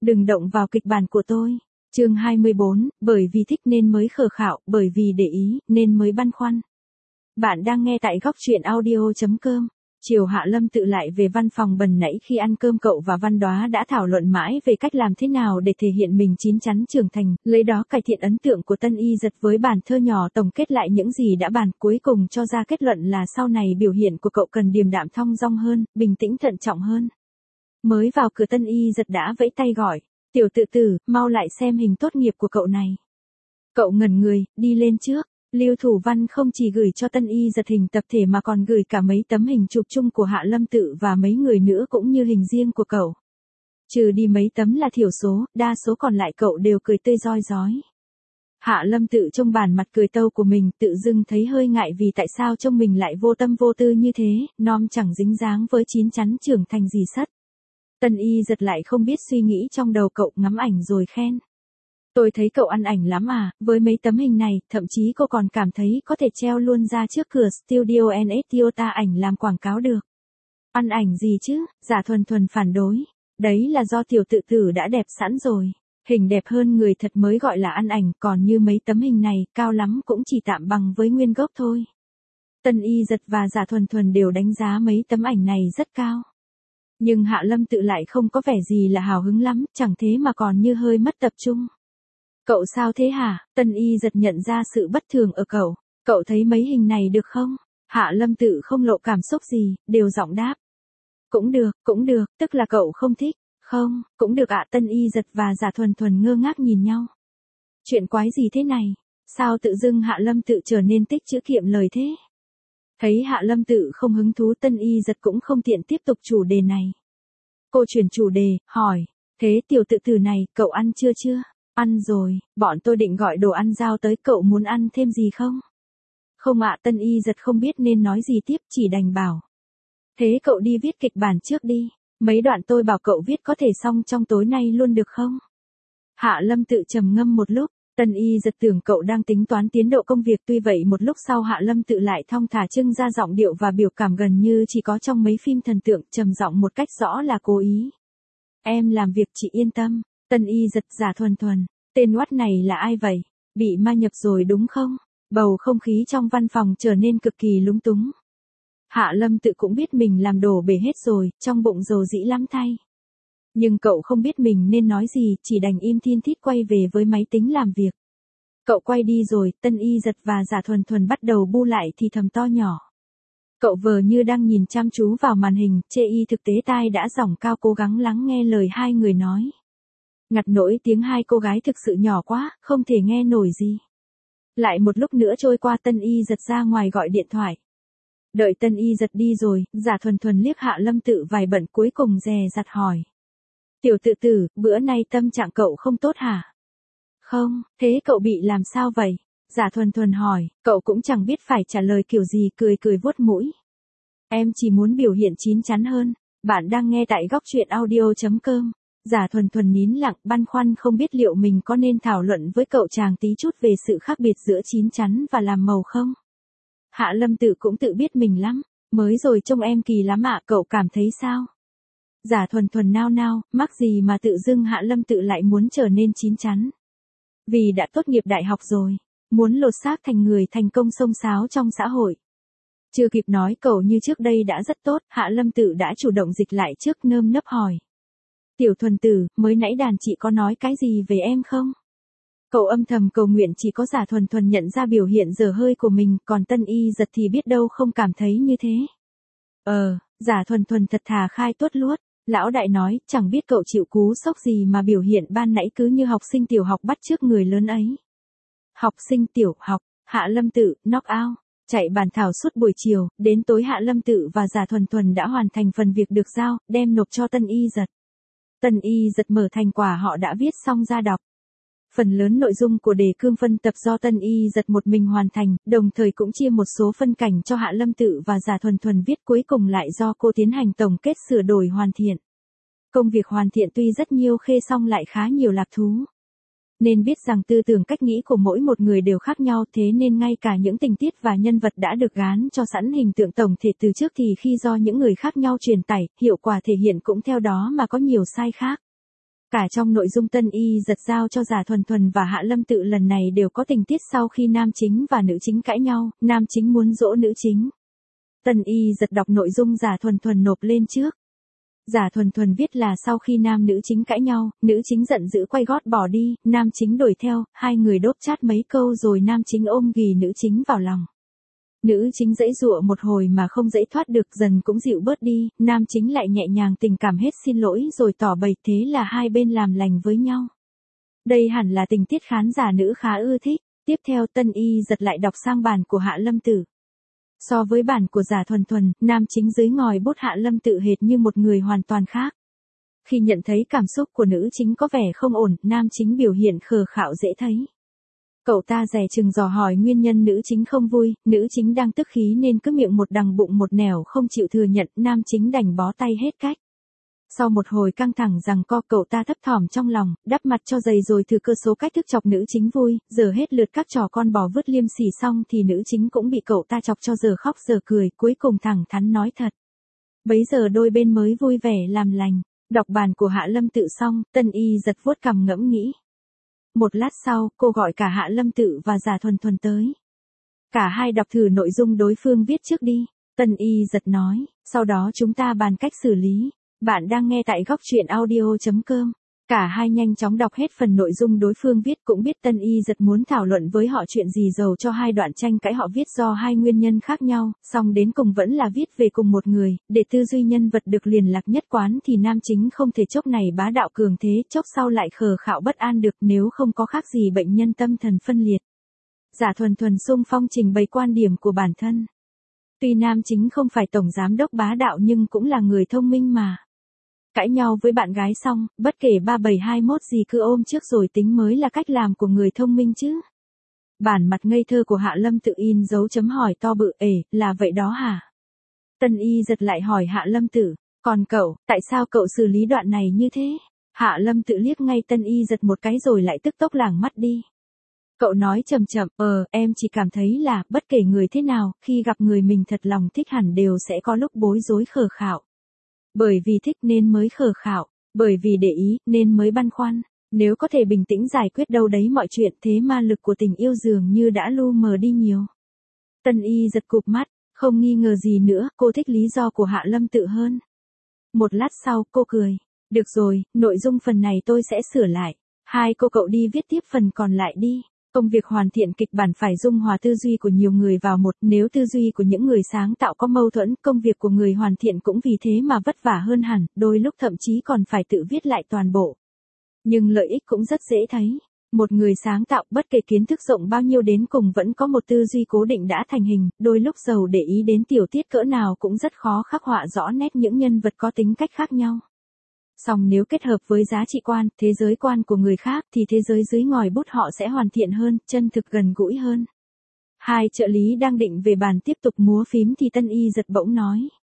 Đừng động vào kịch bản của tôi. Chương 24, bởi vì thích nên mới khờ khạo, bởi vì để ý nên mới băn khoăn. Bạn đang nghe tại góc truyện audio.com. Chiều Hạ Lâm Tự lại về văn phòng bần nãy khi ăn cơm, cậu và Văn Đóa đã thảo luận mãi về cách làm thế nào để thể hiện mình chín chắn trưởng thành, lấy đó cải thiện ấn tượng của Tân Y Dật với bản thơ nhỏ tổng kết lại những gì đã bàn, cuối cùng cho ra kết luận là sau này biểu hiện của cậu cần điềm đạm thong dong hơn, bình tĩnh thận trọng hơn. Mới vào cửa Tân Y Dật đã vẫy tay gọi, "Tiểu tự tử, mau lại xem hình tốt nghiệp của cậu này." Cậu ngẩn người, đi lên trước. Lưu Thủ Văn không chỉ gửi cho Tân Y Dật hình tập thể mà còn gửi cả mấy tấm hình chụp chung của Hạ Lâm Tự và mấy người nữa cũng như hình riêng của cậu. Trừ đi mấy tấm là thiểu số, đa số còn lại cậu đều cười tươi rói rói. Hạ Lâm Tự trông bản mặt cười tâu của mình tự dưng thấy hơi ngại vì tại sao trông mình lại vô tâm vô tư như thế, nom chẳng dính dáng với chín chắn trưởng thành gì sất. Tân Y Dật lại không biết suy nghĩ trong đầu cậu, ngắm ảnh rồi khen. "Tôi thấy cậu ăn ảnh lắm à, với mấy tấm hình này, thậm chí cô còn cảm thấy có thể treo luôn ra trước cửa Studio NS Toyota ảnh làm quảng cáo được." "Ăn ảnh gì chứ?" Giả Thuần Thuần phản đối. "Đấy là do tiểu tự tử đã đẹp sẵn rồi. Hình đẹp hơn người thật mới gọi là ăn ảnh, còn như mấy tấm hình này, cao lắm cũng chỉ tạm bằng với nguyên gốc thôi." Tân Y Dật và Giả Thuần Thuần đều đánh giá mấy tấm ảnh này rất cao. Nhưng Hạ Lâm Tự lại không có vẻ gì là hào hứng lắm, chẳng thế mà còn như hơi mất tập trung. "Cậu sao thế hả?" Tân Y Dật nhận ra sự bất thường ở cậu. "Cậu thấy mấy hình này được không?" Hạ Lâm Tự không lộ cảm xúc gì, đều giọng đáp. Cũng được, tức là cậu không thích." "Không, cũng được ạ." Tân Y Dật và Giả Thuần Thuần ngơ ngác nhìn nhau. Chuyện quái gì thế này? Sao tự dưng Hạ Lâm Tự trở nên tích chữ kiệm lời thế? Thấy Hạ Lâm Tự không hứng thú, Tân Y Dật cũng không tiện tiếp tục chủ đề này. Cô chuyển chủ đề, hỏi, "Thế tiểu tự tử này, cậu ăn chưa?" "Ăn rồi, bọn tôi định gọi đồ ăn giao tới, cậu muốn ăn thêm gì không?" "Không ạ." Tân Y Dật không biết nên nói gì tiếp, chỉ đành bảo. "Thế cậu đi viết kịch bản trước đi, mấy đoạn tôi bảo cậu viết có thể xong trong tối nay luôn được không?" Hạ Lâm Tự trầm ngâm một lúc. Tân Y Dật tưởng cậu đang tính toán tiến độ công việc, tuy vậy một lúc sau Hạ Lâm Tự lại thong thả trưng ra giọng điệu và biểu cảm gần như chỉ có trong mấy phim thần tượng, trầm giọng một cách rõ là cố ý. "Em làm việc chị yên tâm." Tân Y Dật, Giả Thuần Thuần, tên oắt này là ai vậy? Bị ma nhập rồi đúng không? Bầu không khí trong văn phòng trở nên cực kỳ lúng túng. Hạ Lâm Tự cũng biết mình làm đổ bể hết rồi, trong bụng dầu dĩ lắm thay. Nhưng cậu không biết mình nên nói gì, chỉ đành im thin thít quay về với máy tính làm việc. Cậu quay đi rồi, Tân Y Dật và Giả Thuần Thuần bắt đầu bu lại thì thầm to nhỏ. Cậu vờ như đang nhìn chăm chú vào màn hình, chê y thực tế tai đã giọng cao cố gắng lắng nghe lời hai người nói. Ngặt nỗi tiếng hai cô gái thực sự nhỏ quá, không thể nghe nổi gì. Lại một lúc nữa trôi qua, Tân Y Dật ra ngoài gọi điện thoại. Đợi Tân Y Dật đi rồi, Giả Thuần Thuần liếc Hạ Lâm Tự vài bận, cuối cùng dè dặt hỏi. "Tiểu tự tử, bữa nay tâm trạng cậu không tốt hả?" "Không." "Thế cậu bị làm sao vậy?" Giả Thuần Thuần hỏi. Cậu cũng chẳng biết phải trả lời kiểu gì, cười vuốt mũi. "Em chỉ muốn biểu hiện chín chắn hơn." Bạn đang nghe tại góc truyện audio.com. Giả Thuần Thuần nín lặng, băn khoăn không biết liệu mình có nên thảo luận với cậu chàng tí chút về sự khác biệt giữa chín chắn và làm màu không. Hạ Lâm Tự cũng tự biết mình lắm. "Mới rồi trông em kỳ lắm ạ, cậu cảm thấy sao?" Giả Thuần Thuần nao nao, mắc gì mà tự dưng Hạ Lâm Tự lại muốn trở nên chín chắn. Vì đã tốt nghiệp đại học rồi, muốn lột xác thành người thành công xông xáo trong xã hội. Chưa kịp nói cậu như trước đây đã rất tốt, Hạ Lâm Tự đã chủ động dịch lại trước, nơm nớp hỏi. "Tiểu Thuần tử, mới nãy đàn chị có nói cái gì về em không?" Cậu âm thầm cầu nguyện chỉ có Giả Thuần Thuần nhận ra biểu hiện dở hơi của mình, còn Tân Y Dật thì biết đâu không cảm thấy như thế. Giả Thuần Thuần thật thà khai tuốt luốt. Lão đại nói, chẳng biết cậu chịu cú sốc gì mà biểu hiện ban nãy cứ như học sinh tiểu học bắt chước người lớn ấy. Học sinh tiểu học, Hạ Lâm Tự, knock out, chạy bàn thảo suốt buổi chiều, đến tối Hạ Lâm Tự và Giả Thuần Thuần đã hoàn thành phần việc được giao, đem nộp cho Tân Y Dật. Tân Y Dật mở thành quả họ đã viết xong ra đọc. Phần lớn nội dung của đề cương phân tập do Tân Y Dật một mình hoàn thành, đồng thời cũng chia một số phân cảnh cho Hạ Lâm Tự và Giả Thuần Thuần viết, cuối cùng lại do cô tiến hành tổng kết sửa đổi hoàn thiện. Công việc hoàn thiện tuy rất nhiều khê song lại khá nhiều lạc thú. Nên biết rằng tư tưởng cách nghĩ của mỗi một người đều khác nhau, thế nên ngay cả những tình tiết và nhân vật đã được gán cho sẵn hình tượng tổng thể từ trước thì khi do những người khác nhau truyền tải, hiệu quả thể hiện cũng theo đó mà có nhiều sai khác. Cả trong nội dung Tân Y giật giao cho Giả Thuần Thuần và Hạ Lâm Tự lần này đều có tình tiết sau khi nam chính và nữ chính cãi nhau, nam chính muốn dỗ nữ chính. Tân Y giật đọc nội dung Giả Thuần Thuần nộp lên trước. Giả Thuần Thuần viết là sau khi nam nữ chính cãi nhau, nữ chính giận dữ quay gót bỏ đi, nam chính đuổi theo, hai người đốp chát mấy câu rồi nam chính ôm ghì nữ chính vào lòng. Nữ chính giãy giụa một hồi mà không giãy thoát được, dần cũng dịu bớt đi, nam chính lại nhẹ nhàng tình cảm hết xin lỗi rồi tỏ bày, thế là hai bên làm lành với nhau. Đây hẳn là tình tiết khán giả nữ khá ưa thích. Tiếp theo Tân Y giật lại đọc sang bản của Hạ Lâm Tử. So với bản của Giả Thuần Thuần, nam chính dưới ngòi bút Hạ Lâm Tự hệt như một người hoàn toàn khác. Khi nhận thấy cảm xúc của nữ chính có vẻ không ổn, nam chính biểu hiện khờ khạo dễ thấy. Cậu ta dè chừng dò hỏi nguyên nhân nữ chính không vui, nữ chính đang tức khí nên cứ miệng một đằng bụng một nẻo không chịu thừa nhận, nam chính đành bó tay hết cách. Sau một hồi căng thẳng giằng co, cậu ta thấp thỏm trong lòng, đắp mặt cho dày rồi thử cơ số cách thức chọc nữ chính vui, giờ hết lượt các trò con bò vứt liêm sỉ xong thì nữ chính cũng bị cậu ta chọc cho giờ khóc giờ cười, cuối cùng thẳng thắn nói thật. Bấy giờ đôi bên mới vui vẻ làm lành. Đọc bản của Hạ Lâm Tự xong, Tân Y giật vuốt cằm ngẫm nghĩ. Một lát sau, cô gọi cả Hạ Lâm Tự và Giả Thuần Thuần tới. Cả hai đọc thử nội dung đối phương viết trước đi. Tân Y giật nói, sau đó chúng ta bàn cách xử lý. Bạn đang nghe tại góc truyện audio.com. Cả hai nhanh chóng đọc hết phần nội dung đối phương viết, cũng biết Tân Y giật muốn thảo luận với họ chuyện gì dầu cho hai đoạn tranh cãi họ viết do hai nguyên nhân khác nhau, song đến cùng vẫn là viết về cùng một người, để tư duy nhân vật được liền lạc nhất quán thì nam chính không thể chốc này bá đạo cường thế, chốc sau lại khờ khạo bất an được, nếu không có khác gì bệnh nhân tâm thần phân liệt. Giả Thuần Thuần xung phong trình bày quan điểm của bản thân. Tuy nam chính không phải tổng giám đốc bá đạo nhưng cũng là người thông minh mà. Cãi nhau với bạn gái xong, bất kể 3721 gì cứ ôm trước rồi tính mới là cách làm của người thông minh chứ. Bản mặt ngây thơ của Hạ Lâm Tự in dấu chấm hỏi to bự, là vậy đó hả? Tân Y giật lại hỏi Hạ Lâm Tự, còn cậu, tại sao cậu xử lý đoạn này như thế? Hạ Lâm Tự liếc ngay Tân Y giật một cái rồi lại tức tốc lảng mắt đi. Cậu nói chậm chậm, em chỉ cảm thấy là, bất kể người thế nào, khi gặp người mình thật lòng thích hẳn đều sẽ có lúc bối rối khờ khạo. Bởi vì thích nên mới khờ khạo, bởi vì để ý nên mới băn khoăn. Nếu có thể bình tĩnh giải quyết đâu đấy mọi chuyện, thế ma lực của tình yêu dường như đã lu mờ đi nhiều. Tân Y giật cụp mắt, không nghi ngờ gì nữa, cô thích lý do của Hạ Lâm Tự hơn. Một lát sau, cô cười. Được rồi, nội dung phần này tôi sẽ sửa lại. Hai cô cậu đi viết tiếp phần còn lại đi. Công việc hoàn thiện kịch bản phải dung hòa tư duy của nhiều người vào một, nếu tư duy của những người sáng tạo có mâu thuẫn, công việc của người hoàn thiện cũng vì thế mà vất vả hơn hẳn, đôi lúc thậm chí còn phải tự viết lại toàn bộ. Nhưng lợi ích cũng rất dễ thấy. Một người sáng tạo, bất kể kiến thức rộng bao nhiêu đến cùng vẫn có một tư duy cố định đã thành hình, đôi lúc giàu để ý đến tiểu tiết cỡ nào cũng rất khó khắc họa rõ nét những nhân vật có tính cách khác nhau. Song nếu kết hợp với giá trị quan, thế giới quan của người khác thì thế giới dưới ngòi bút họ sẽ hoàn thiện hơn, chân thực gần gũi hơn. Hai trợ lý đang định về bàn tiếp tục múa phím thì Tân Y giật bỗng nói.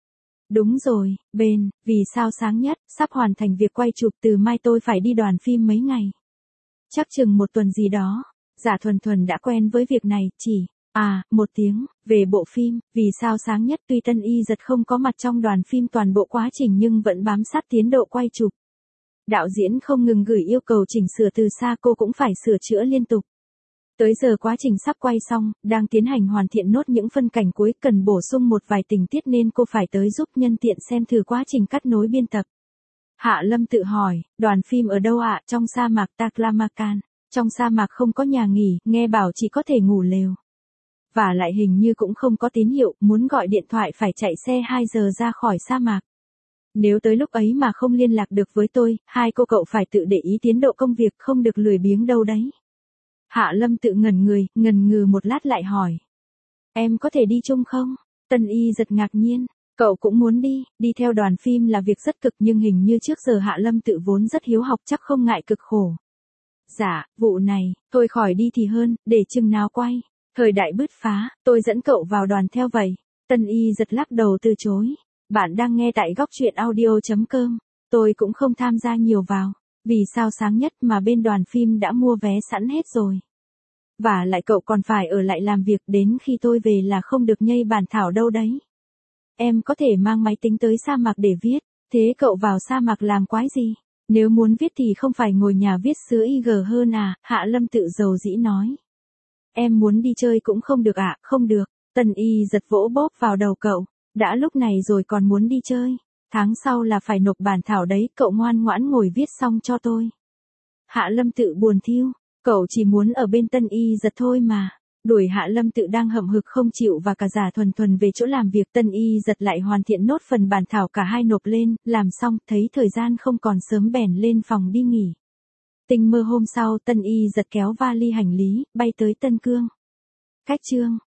Đúng rồi, bên, vì sao sáng nhất, sắp hoàn thành việc quay chụp, từ mai tôi phải đi đoàn phim mấy ngày. Chắc chừng một tuần gì đó. Giả Thuần Thuần đã quen với việc này, chỉ, một tiếng, về bộ phim, vì sao sáng nhất tuy Tân Y giật không có mặt trong đoàn phim toàn bộ quá trình nhưng vẫn bám sát tiến độ quay chụp. Đạo diễn không ngừng gửi yêu cầu chỉnh sửa từ xa, cô cũng phải sửa chữa liên tục. Tới giờ quá trình sắp quay xong, đang tiến hành hoàn thiện nốt những phân cảnh cuối, cần bổ sung một vài tình tiết nên cô phải tới giúp nhân tiện xem thử quá trình cắt nối biên tập. Hạ Lâm Tự hỏi, đoàn phim ở đâu ạ? Trong sa mạc Taklamakan. Trong sa mạc không có nhà nghỉ, nghe bảo chỉ có thể ngủ lều. Và lại hình như cũng không có tín hiệu, muốn gọi điện thoại phải chạy xe 2 giờ ra khỏi sa mạc. Nếu tới lúc ấy mà không liên lạc được với tôi, hai cô cậu phải tự để ý tiến độ công việc, không được lười biếng đâu đấy. Hạ Lâm Tự ngần ngừ một lát lại hỏi. Em có thể đi chung không? Tân Y giật ngạc nhiên. Cậu cũng muốn đi theo đoàn phim là việc rất cực nhưng hình như trước giờ Hạ Lâm Tự vốn rất hiếu học, chắc không ngại cực khổ. Dạ, vụ này, thôi khỏi đi thì hơn, để chừng nào quay. Thời đại bứt phá, tôi dẫn cậu vào đoàn theo vậy. Tân Y giật lắc đầu từ chối. Bạn đang nghe tại góc truyện audio.com. Tôi cũng không tham gia nhiều vào. Vì sao sáng nhất mà bên đoàn phim đã mua vé sẵn hết rồi. Và lại cậu còn phải ở lại làm việc, đến khi tôi về là không được nhây bản thảo đâu đấy. Em có thể mang máy tính tới sa mạc để viết. Thế cậu vào sa mạc làm quái gì? Nếu muốn viết thì không phải ngồi nhà viết sứ IG hơn à, Hạ Lâm tự dầu dĩ nói. Em muốn đi chơi cũng không được ạ, không được. Tân Y giật vỗ bóp vào đầu cậu. Đã lúc này rồi còn muốn đi chơi. Tháng sau là phải nộp bản thảo đấy, cậu ngoan ngoãn ngồi viết xong cho tôi. Hạ Lâm tự buồn thiu, cậu chỉ muốn ở bên Tân Y giật thôi mà. Đuổi Hạ Lâm tự đang hậm hực không chịu và cả giả thuần thuần về chỗ làm việc, Tân Y giật lại hoàn thiện nốt phần bản thảo, cả hai nộp lên, làm xong, thấy thời gian không còn sớm bèn lên phòng đi nghỉ. Tinh mơ hôm sau, Tân Y giật kéo vali hành lý, bay tới Tân Cương. Cách chương